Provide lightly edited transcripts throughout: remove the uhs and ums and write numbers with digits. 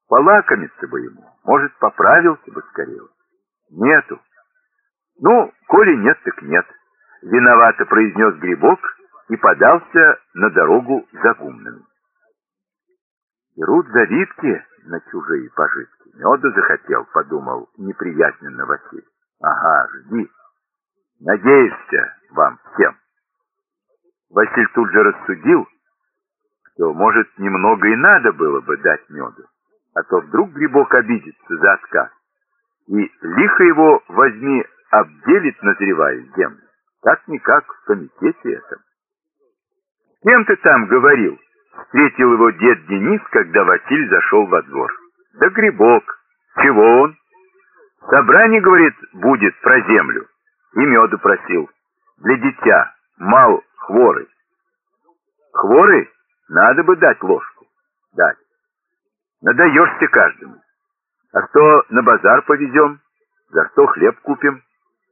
Полакомиться бы ему, может, поправился бы скорее. Нету. Ну, коли нет, так нет. Виновато произнес Грибок и подался на дорогу за гумнами. Берут завидки на чужие пожитки. Меду захотел, подумал неприязненно Василий. Ага, жди. Надеешься вам всем. Василий тут же рассудил, что, может, немного и надо было бы дать меду, а то вдруг Грибок обидится за отказ, и лихо его возьми обделит, назревая землю. Как-никак в комитете этом. С кем ты там говорил? Встретил его дед Денис, когда Василий зашел во двор. Да Грибок. Чего он? Собрание, говорит, будет про землю. И меду просил. Для дитя. Мал хворый. Хворый? Надо бы дать ложку. Дать. Надаешься каждому. А что на базар повезем? За что хлеб купим?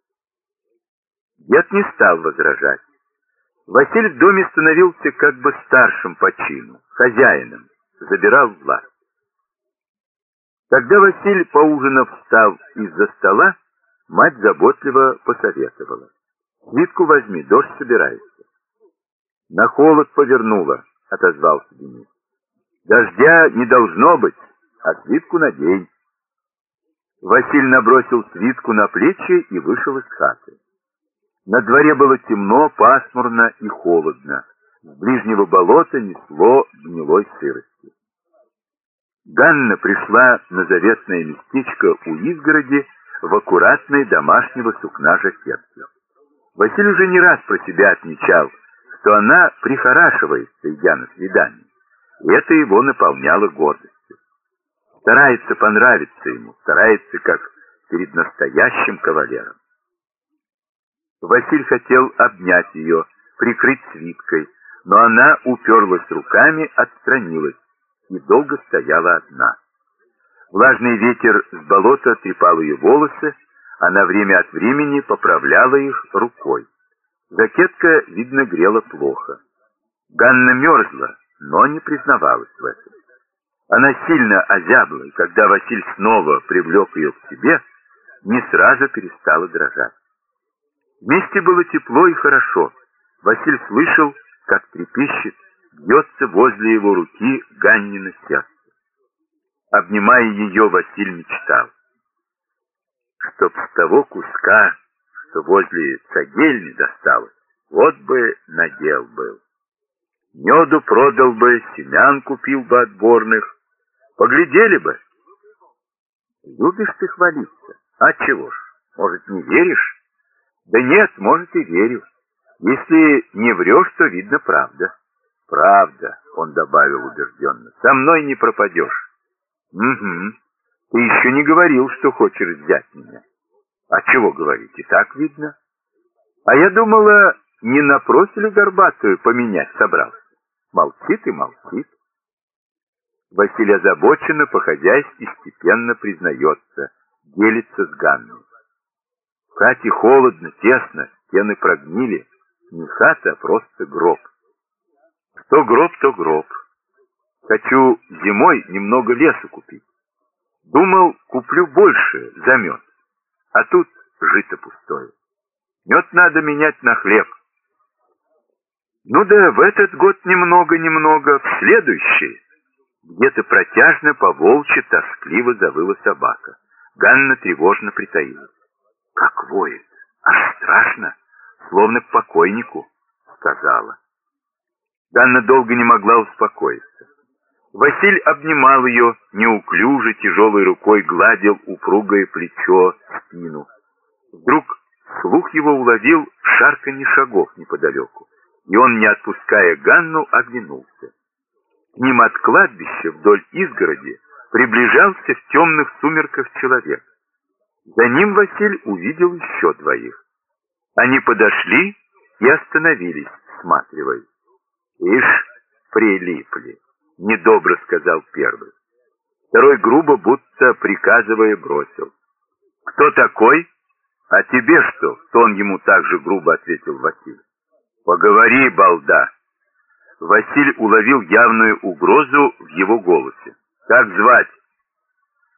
Дед не стал возражать. Василий в доме становился как бы старшим по чину, хозяином, забирал власть. Когда Василий, поужинав, встал из-за стола, мать заботливо посоветовала. «Свитку возьми, дождь собирается». «На холод повернула», — отозвался Денис. «Дождя не должно быть, а свитку надень». Василий набросил свитку на плечи и вышел из хаты. На дворе было темно, пасмурно и холодно. С ближнего болота несло гнилой сырости. Ганна пришла на заветное местечко у изгороди в аккуратной домашнего сукна жакетке. Василий уже не раз про себя отмечал, что она прихорашивается, идя на свидание, и это его наполняло гордостью. Старается понравиться ему, старается, как перед настоящим кавалером. Василий хотел обнять ее, прикрыть свиткой, но она уперлась руками, отстранилась и долго стояла одна. Влажный ветер с болота трепал ее волосы, она время от времени поправляла их рукой. Жакетка, видно, грела плохо. Ганна мерзла, но не признавалась в этом. Она сильно озябла, и когда Василий снова привлек ее к себе, не сразу перестала дрожать. Вместе было тепло и хорошо. Василий слышал, как трепещет, бьется возле его руки Ганнина сердце. Обнимая ее, Василий мечтал. Чтоб с того куска, что возле цагельни досталось, вот бы надел был. Меду продал бы, семян купил бы отборных. Поглядели бы. Любишь ты хвалиться? А чего ж? Может, не веришь? Да нет, может, и верю. Если не врешь, то видно правда. Правда, он добавил убежденно. Со мной не пропадешь. Угу. Ты еще не говорил, что хочешь взять меня. А чего говорить? И так видно. А я думала, не на профилю горбатую поменять собрался. Молчит и молчит. Василий озабоченно, по-хозяйски, степенно признается, делится с Ганной. В хате холодно, тесно, стены прогнили. Не хата, а просто гроб. Что гроб, то гроб. Хочу зимой немного лесу купить. Думал, куплю больше за мед. А тут жито пустое. Мед надо менять на хлеб. Ну да в этот год немного, в следующий. Где-то протяжно, по-волчьи, тоскливо завыла собака. Ганна тревожно притаилась. Как воет, аж страшно, словно к покойнику, сказала. Ганна долго не могла успокоиться. Василий обнимал ее, неуклюже, тяжелой рукой гладил упругое плечо, спину. Вдруг слух его уловил шарканье шагов неподалеку, и он, не отпуская Ганну, оглянулся. К ним от кладбища вдоль изгороди приближался в темных сумерках человек. За ним Василий увидел еще двоих. Они подошли и остановились, всматриваясь. «Ишь, прилипли», — недобро сказал первый. Второй грубо, будто приказывая, бросил. «Кто такой? А тебе что?» — тон ему также грубо ответил Василий. «Поговори, балда!» Василий уловил явную угрозу в его голосе. «Как звать?»